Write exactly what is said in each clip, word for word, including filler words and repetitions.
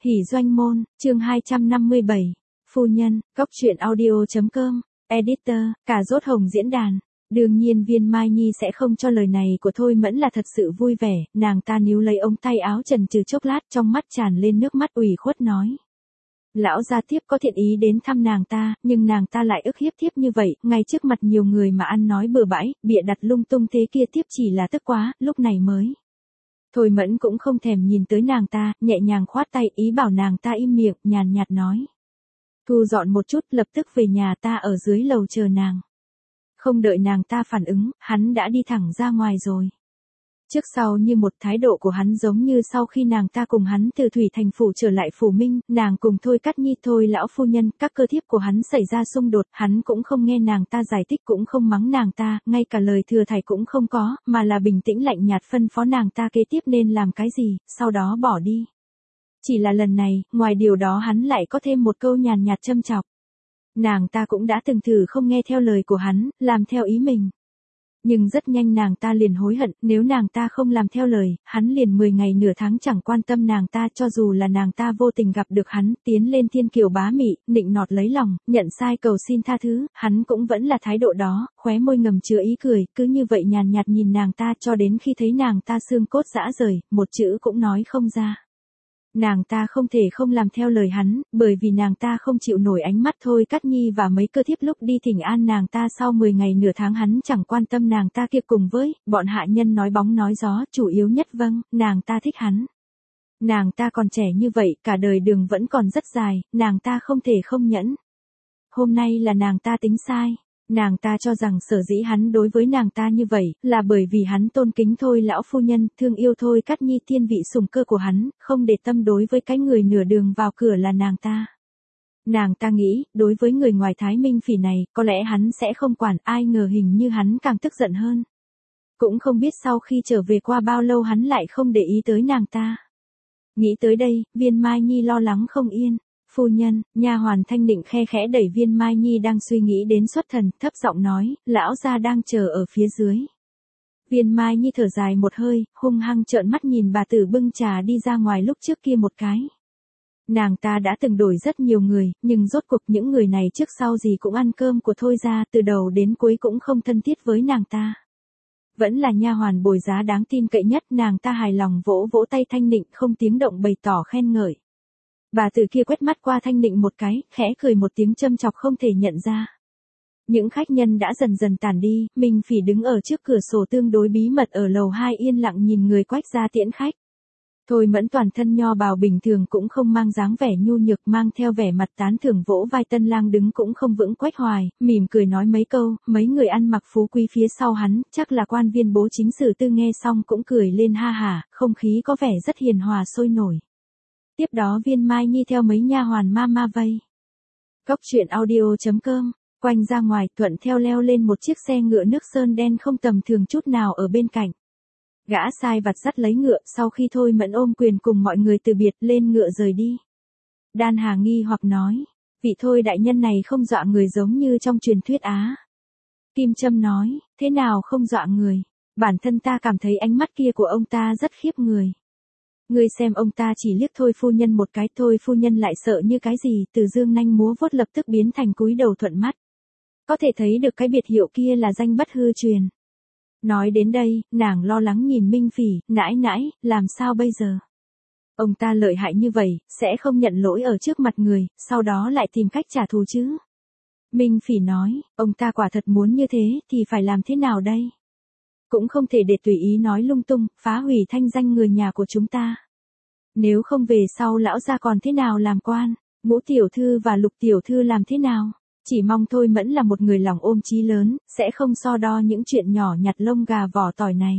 Hỉ doanh môn, chương hai trăm năm mươi bảy. Phu nhân, góc truyện audio chấm com, editor, cà rốt hồng diễn đàn. Đương nhiên Viên Mai Nhi sẽ không cho lời này của Thôi Mẫn là thật sự vui vẻ, nàng ta níu lấy ống tay áo chần chừ chốc lát, trong mắt tràn lên nước mắt ủy khuất nói. Lão gia tiếp có thiện ý đến thăm nàng ta, nhưng nàng ta lại ức hiếp tiếp như vậy, ngay trước mặt nhiều người mà ăn nói bừa bãi, bịa đặt lung tung thế kia tiếp chỉ là tức quá, lúc này mới. Thôi Mẫn cũng không thèm nhìn tới nàng ta, nhẹ nhàng khoát tay ý bảo nàng ta im miệng, nhàn nhạt nói. Thu dọn một chút, lập tức về nhà ta ở dưới lầu chờ nàng. Không đợi nàng ta phản ứng, hắn đã đi thẳng ra ngoài rồi. Trước sau như một thái độ của hắn giống như sau khi nàng ta cùng hắn từ Thủy Thành Phủ trở lại Phủ Minh, nàng cùng Thôi Cát Nhi Thôi lão phu nhân, các cơ thiếp của hắn xảy ra xung đột, hắn cũng không nghe nàng ta giải thích cũng không mắng nàng ta, ngay cả lời thừa thải cũng không có, mà là bình tĩnh lạnh nhạt phân phó nàng ta kế tiếp nên làm cái gì, sau đó bỏ đi. Chỉ là lần này, ngoài điều đó hắn lại có thêm một câu nhàn nhạt châm chọc. Nàng ta cũng đã từng thử không nghe theo lời của hắn, làm theo ý mình. Nhưng rất nhanh nàng ta liền hối hận, nếu nàng ta không làm theo lời, hắn liền mười ngày nửa tháng chẳng quan tâm nàng ta, cho dù là nàng ta vô tình gặp được hắn, tiến lên thiên kiều bá mị, nịnh nọt lấy lòng, nhận sai cầu xin tha thứ, hắn cũng vẫn là thái độ đó, khóe môi ngầm chứa ý cười, cứ như vậy nhàn nhạt nhìn nàng ta cho đến khi thấy nàng ta xương cốt rã rời, một chữ cũng nói không ra. Nàng ta không thể không làm theo lời hắn, bởi vì nàng ta không chịu nổi ánh mắt Thôi Cát Nhi và mấy cơ thiếp lúc đi thỉnh an nàng ta sau mười ngày nửa tháng hắn chẳng quan tâm nàng ta kia cùng với, bọn hạ nhân nói bóng nói gió, chủ yếu nhất vâng, nàng ta thích hắn. Nàng ta còn trẻ như vậy, cả đời đường vẫn còn rất dài, nàng ta không thể không nhẫn. Hôm nay là nàng ta tính sai. Nàng ta cho rằng sở dĩ hắn đối với nàng ta như vậy, là bởi vì hắn tôn kính Thôi lão phu nhân, thương yêu Thôi Cát Nhi thiên vị sủng cơ của hắn, không để tâm đối với cái người nửa đường vào cửa là nàng ta. Nàng ta nghĩ, đối với người ngoài Thái Minh Phỉ này, có lẽ hắn sẽ không quản, ai ngờ hình như hắn càng tức giận hơn. Cũng không biết sau khi trở về qua bao lâu hắn lại không để ý tới nàng ta. Nghĩ tới đây, Viên Mai Nhi lo lắng không yên. Phu nhân, nha hoàn Thanh Định khe khẽ đẩy Viên Mai Nhi đang suy nghĩ đến xuất thần, thấp giọng nói, lão gia đang chờ ở phía dưới. Viên Mai Nhi thở dài một hơi, hung hăng trợn mắt nhìn bà tử bưng trà đi ra ngoài lúc trước kia một cái. Nàng ta đã từng đổi rất nhiều người, nhưng rốt cuộc những người này trước sau gì cũng ăn cơm của Thôi gia, từ đầu đến cuối cũng không thân thiết với nàng ta. Vẫn là nha hoàn bồi giá đáng tin cậy nhất, nàng ta hài lòng vỗ vỗ tay Thanh Định không tiếng động bày tỏ khen ngợi. Bà tử kia quét mắt qua Thanh Định một cái, khẽ cười một tiếng châm chọc không thể nhận ra. Những khách nhân đã dần dần tản đi, Minh Phỉ đứng ở trước cửa sổ tương đối bí mật ở lầu hai yên lặng nhìn người quách ra tiễn khách. Thôi Mẫn toàn thân nho bào bình thường cũng không mang dáng vẻ nhu nhược, mang theo vẻ mặt tán thưởng vỗ vai Tân Lang đứng cũng không vững Quách Hoài, mỉm cười nói mấy câu, mấy người ăn mặc phú quý phía sau hắn, chắc là quan viên bố chính sử tư nghe xong cũng cười lên ha hả, không khí có vẻ rất hiền hòa sôi nổi. Tiếp đó Viên Mai Nhi theo mấy nha hoàn ma ma vây. Góc truyện audio chấm com, quanh ra ngoài thuận theo leo lên một chiếc xe ngựa nước sơn đen không tầm thường chút nào ở bên cạnh. Gã sai vặt dắt lấy ngựa sau khi Thôi Mẫn ôm quyền cùng mọi người từ biệt lên ngựa rời đi. Đan Hà nghi hoặc nói, vị Thôi đại nhân này không dọa người giống như trong truyền thuyết Á. Kim Trâm nói, thế nào không dọa người, bản thân ta cảm thấy ánh mắt kia của ông ta rất khiếp người. Ngươi xem ông ta chỉ liếc Thôi phu nhân một cái, Thôi phu nhân lại sợ như cái gì, từ dương nanh múa vuốt lập tức biến thành cúi đầu thuận mắt. Có thể thấy được cái biệt hiệu kia là danh bất hư truyền. Nói đến đây, nàng lo lắng nhìn Minh Phỉ, nãi nãi, làm sao bây giờ? Ông ta lợi hại như vậy, sẽ không nhận lỗi ở trước mặt người, sau đó lại tìm cách trả thù chứ? Minh Phỉ nói, ông ta quả thật muốn như thế, thì phải làm thế nào đây? Cũng không thể để tùy ý nói lung tung, phá hủy thanh danh người nhà của chúng ta. Nếu không về sau lão gia còn thế nào làm quan, Ngũ tiểu thư và Lục tiểu thư làm thế nào? Chỉ mong Thôi Mẫn là một người lòng ôm chí lớn, sẽ không so đo những chuyện nhỏ nhặt lông gà vỏ tỏi này.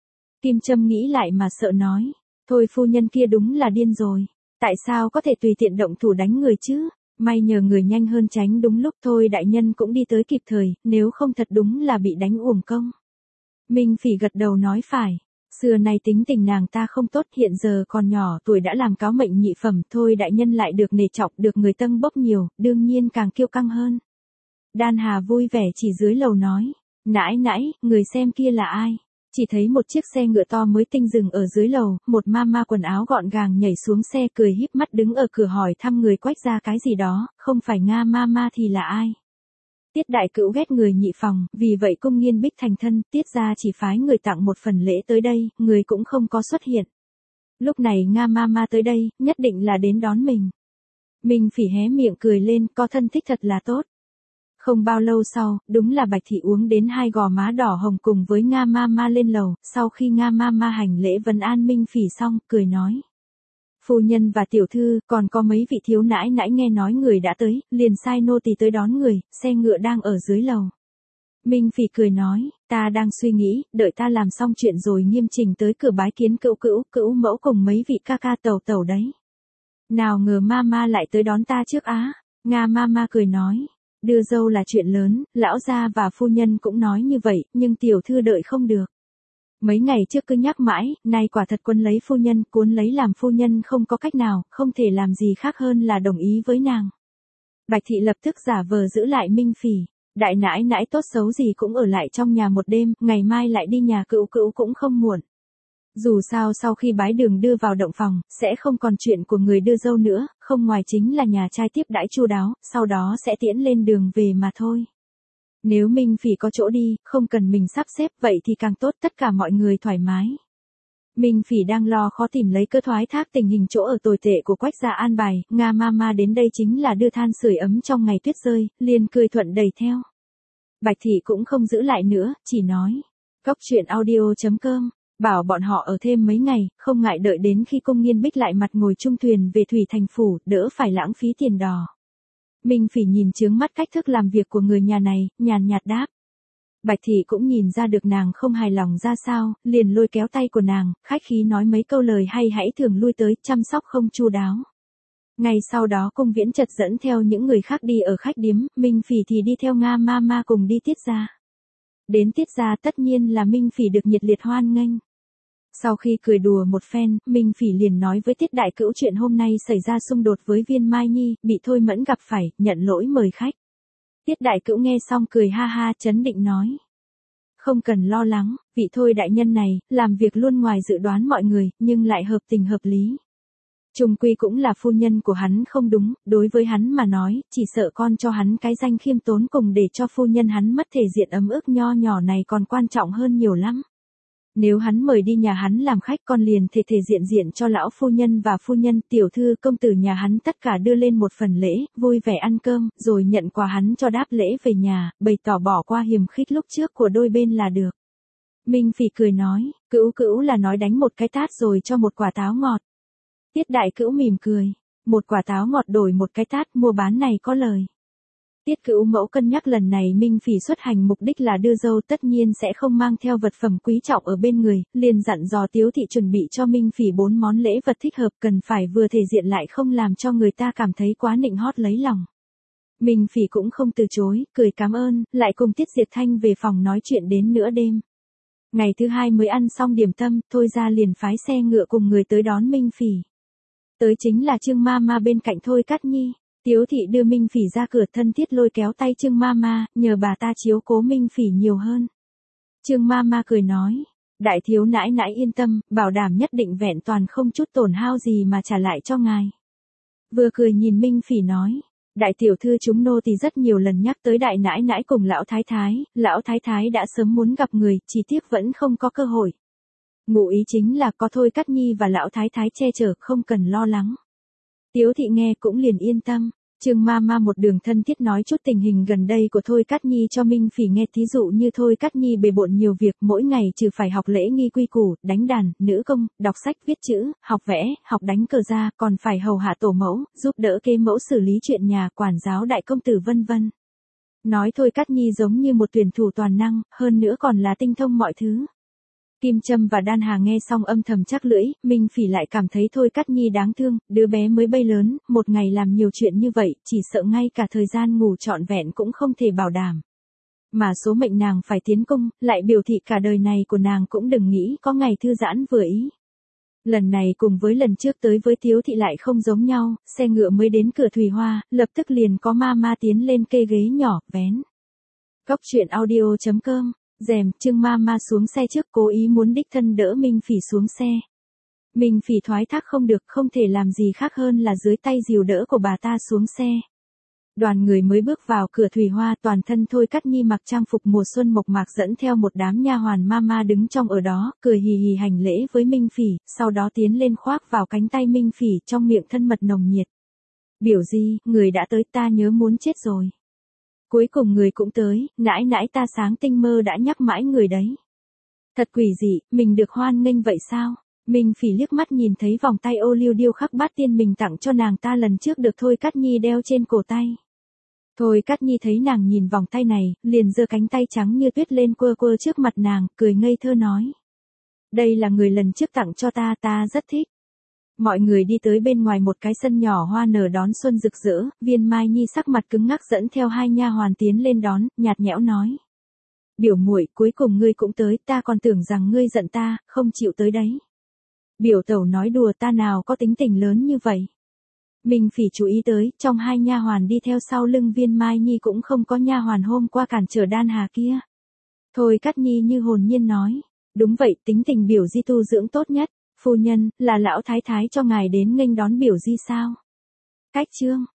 Kim Trâm nghĩ lại mà sợ nói, Thôi phu nhân kia đúng là điên rồi, tại sao có thể tùy tiện động thủ đánh người chứ? May nhờ người nhanh hơn tránh đúng lúc Thôi đại nhân cũng đi tới kịp thời, nếu không thật đúng là bị đánh uổng công. Minh Phỉ gật đầu nói phải. Xưa nay tính tình nàng ta không tốt, hiện giờ còn nhỏ tuổi đã làm cáo mệnh nhị phẩm, Thôi đại nhân lại được nể trọng, được người tâng bốc nhiều, đương nhiên càng kiêu căng hơn. Đan Hà vui vẻ chỉ dưới lầu nói, nãi nãi, người xem kia là ai? Chỉ thấy một chiếc xe ngựa to mới tinh dừng ở dưới lầu, một mama quần áo gọn gàng nhảy xuống xe cười híp mắt đứng ở cửa hỏi thăm người Quách gia cái gì đó, không phải Nga mama thì là ai? Tiết đại cữu ghét người nhị phòng, vì vậy cung nghiên bích thành thân, Tiết gia chỉ phái người tặng một phần lễ tới đây, người cũng không có xuất hiện. Lúc này Nga mama tới đây, nhất định là đến đón mình. Minh Phỉ hé miệng cười lên, có thân thích thật là tốt. Không bao lâu sau, đúng là Bạch Thị uống đến hai gò má đỏ hồng cùng với Nga mama lên lầu, sau khi Nga mama hành lễ vấn an Minh Phỉ xong, cười nói. Phu nhân và tiểu thư, còn có mấy vị thiếu nãi nãi nghe nói người đã tới, liền sai nô tỳ tới đón người, xe ngựa đang ở dưới lầu. Minh Phỉ cười nói, ta đang suy nghĩ, đợi ta làm xong chuyện rồi nghiêm chỉnh tới cửa bái kiến cữu cữu, cữu mẫu cùng mấy vị ca ca tẩu tẩu đấy. Nào ngờ mama lại tới đón ta trước á, Nga mama cười nói. Đưa dâu là chuyện lớn, lão gia và phu nhân cũng nói như vậy, nhưng tiểu thư đợi không được. Mấy ngày trước cứ nhắc mãi, nay quả thật quân lấy phu nhân, cuốn lấy làm phu nhân không có cách nào, không thể làm gì khác hơn là đồng ý với nàng. Bạch Thị lập tức giả vờ giữ lại Minh Phỉ, đại nãi nãi tốt xấu gì cũng ở lại trong nhà một đêm, ngày mai lại đi nhà cữu cữu cũng không muộn. Dù sao sau khi bái đường đưa vào động phòng, sẽ không còn chuyện của người đưa dâu nữa, không ngoài chính là nhà trai tiếp đãi chu đáo, sau đó sẽ tiễn lên đường về mà thôi. Nếu Minh Phỉ có chỗ đi, không cần mình sắp xếp vậy thì càng tốt, tất cả mọi người thoải mái. Minh Phỉ đang lo khó tìm lấy cơ thoái thác tình hình chỗ ở tồi tệ của Quách gia an bài, Nga mama đến đây chính là đưa than sưởi ấm trong ngày tuyết rơi, liền cười thuận đầy theo. Bạch Thị cũng không giữ lại nữa, chỉ nói. Cóc truyện audio chấm com bảo bọn họ ở thêm mấy ngày, không ngại đợi đến khi cung nghiên bích lại mặt ngồi chung thuyền về thủy thành phủ, đỡ phải lãng phí tiền đò. Minh Phỉ nhìn chướng mắt cách thức làm việc của người nhà này, nhàn nhạt đáp. Bạch Thị cũng nhìn ra được nàng không hài lòng ra sao, liền lôi kéo tay của nàng, khách khí nói mấy câu lời hay hãy thường lui tới, chăm sóc không chu đáo. Ngày sau đó cung viễn chợt dẫn theo những người khác đi ở khách điếm, Minh Phỉ thì đi theo Nga mama cùng đi Tiết gia. Đến Tiết gia tất nhiên là Minh Phỉ được nhiệt liệt hoan nghênh. Sau khi cười đùa một phen, Minh Phỉ liền nói với Tiết đại cữu chuyện hôm nay xảy ra xung đột với Viên Mai Nhi, bị Thôi Mẫn gặp phải, nhận lỗi mời khách. Tiết đại cữu nghe xong cười ha ha chấn định nói. Không cần lo lắng, vị Thôi đại nhân này, làm việc luôn ngoài dự đoán mọi người, nhưng lại hợp tình hợp lý. Chung quy cũng là phu nhân của hắn không đúng, đối với hắn mà nói, chỉ sợ con cho hắn cái danh khiêm tốn cùng để cho phu nhân hắn mất thể diện ấm ức nho nhỏ này còn quan trọng hơn nhiều lắm. Nếu hắn mời đi nhà hắn làm khách con liền thể thể diện diện cho lão phu nhân và phu nhân, tiểu thư, công tử nhà hắn tất cả đưa lên một phần lễ, vui vẻ ăn cơm, rồi nhận quà hắn cho đáp lễ về nhà, bày tỏ bỏ qua hiềm khích lúc trước của đôi bên là được. Minh Phỉ cười nói, cữu cữu là nói đánh một cái tát rồi cho một quả táo ngọt. Tiết đại cữu mỉm cười, một quả táo ngọt đổi một cái tát, mua bán này có lời. Tiết cữu mẫu cân nhắc lần này Minh Phỉ xuất hành mục đích là đưa dâu tất nhiên sẽ không mang theo vật phẩm quý trọng ở bên người, liền dặn dò Tiếu thị chuẩn bị cho Minh Phỉ bốn món lễ vật thích hợp cần phải vừa thể diện lại không làm cho người ta cảm thấy quá nịnh hót lấy lòng. Minh Phỉ cũng không từ chối, cười cảm ơn, lại cùng Tiết Diệt Thanh về phòng nói chuyện đến nửa đêm. Ngày thứ hai mới ăn xong điểm tâm, Thôi ra liền phái xe ngựa cùng người tới đón Minh Phỉ. Tới chính là Trương Mama bên cạnh Thôi Cát Nhi. Tiếu thị đưa Minh Phỉ ra cửa thân thiết lôi kéo tay Trương Mama, nhờ bà ta chiếu cố Minh Phỉ nhiều hơn. Trương Mama cười nói, đại thiếu nãi nãi yên tâm, bảo đảm nhất định vẹn toàn không chút tổn hao gì mà trả lại cho ngài. Vừa cười nhìn Minh Phỉ nói, đại tiểu thư chúng nô thì rất nhiều lần nhắc tới đại nãi nãi cùng lão thái thái, lão thái thái đã sớm muốn gặp người, chỉ tiếc vẫn không có cơ hội. Ngụ ý chính là có Thôi Cát Nhi và lão thái thái che chở, không cần lo lắng. Tiếu thị nghe cũng liền yên tâm. Trương Mama một đường thân thiết nói chút tình hình gần đây của Thôi Cát Nhi cho Minh Phỉ nghe, thí dụ như Thôi Cát Nhi bề bộn nhiều việc, mỗi ngày trừ phải học lễ nghi quy củ, đánh đàn, nữ công, đọc sách viết chữ, học vẽ, học đánh cờ ra, còn phải hầu hạ tổ mẫu, giúp đỡ kế mẫu xử lý chuyện nhà, quản giáo đại công tử vân vân. Nói Thôi Cát Nhi giống như một tuyển thủ toàn năng, hơn nữa còn là tinh thông mọi thứ. Kim Trâm và Đan Hà nghe xong âm thầm chắc lưỡi, Minh Phỉ lại cảm thấy Thôi Cát Nhi đáng thương, đứa bé mới bay lớn, một ngày làm nhiều chuyện như vậy, chỉ sợ ngay cả thời gian ngủ trọn vẹn cũng không thể bảo đảm. Mà số mệnh nàng phải tiến cung, lại biểu thị cả đời này của nàng cũng đừng nghĩ có ngày thư giãn vừa ý. Lần này cùng với lần trước tới với Tiếu thị lại không giống nhau, xe ngựa mới đến cửa Thùy Hoa, lập tức liền có Mama tiến lên kê ghế nhỏ, vén. Cóc truyện audio chấm com Rèm, Trương ma ma xuống xe trước cố ý muốn đích thân đỡ Minh Phỉ xuống xe. Minh Phỉ thoái thác không được, không thể làm gì khác hơn là dưới tay dìu đỡ của bà ta xuống xe. Đoàn người mới bước vào cửa Thùy Hoa, toàn thân Thôi Cát Nhi mặc trang phục mùa xuân mộc mạc dẫn theo một đám nha hoàn mama đứng trong ở đó, cười hì hì hành lễ với Minh Phỉ, sau đó tiến lên khoác vào cánh tay Minh Phỉ trong miệng thân mật nồng nhiệt. Biểu Di, người đã tới, ta nhớ muốn chết rồi. Cuối cùng người cũng tới, nãi nãi ta sáng tinh mơ đã nhắc mãi người đấy. Thật quỷ dị, mình được hoan nghênh vậy sao? Minh Phỉ liếc mắt nhìn thấy vòng tay ô liu điêu khắc bát tiên mình tặng cho nàng ta lần trước được Thôi Cát Nhi đeo trên cổ tay. Thôi Cát Nhi thấy nàng nhìn vòng tay này, liền giơ cánh tay trắng như tuyết lên quơ quơ trước mặt nàng, cười ngây thơ nói. Đây là người lần trước tặng cho ta, ta rất thích. Mọi người đi tới bên ngoài một cái sân nhỏ hoa nở đón xuân rực rỡ, Viên Mai Nhi sắc mặt cứng ngắc dẫn theo hai nha hoàn tiến lên đón, nhạt nhẽo nói. Biểu muội, cuối cùng ngươi cũng tới, ta còn tưởng rằng ngươi giận ta, không chịu tới đấy. Biểu tẩu nói đùa, ta nào có tính tình lớn như vậy. Minh Phỉ chú ý tới, trong hai nha hoàn đi theo sau lưng Viên Mai Nhi cũng không có nha hoàn hôm qua cản trở Đan Hà kia. Thôi Cát Nhi như hồn nhiên nói, đúng vậy, tính tình Biểu Di tu dưỡng tốt nhất. Phu nhân, là lão thái thái cho ngài đến nghênh đón Biểu Di sao? Cách trương,